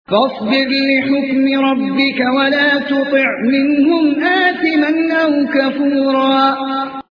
فاصبر لحكم ربك ولا تطع منهم آثما أو كفورا.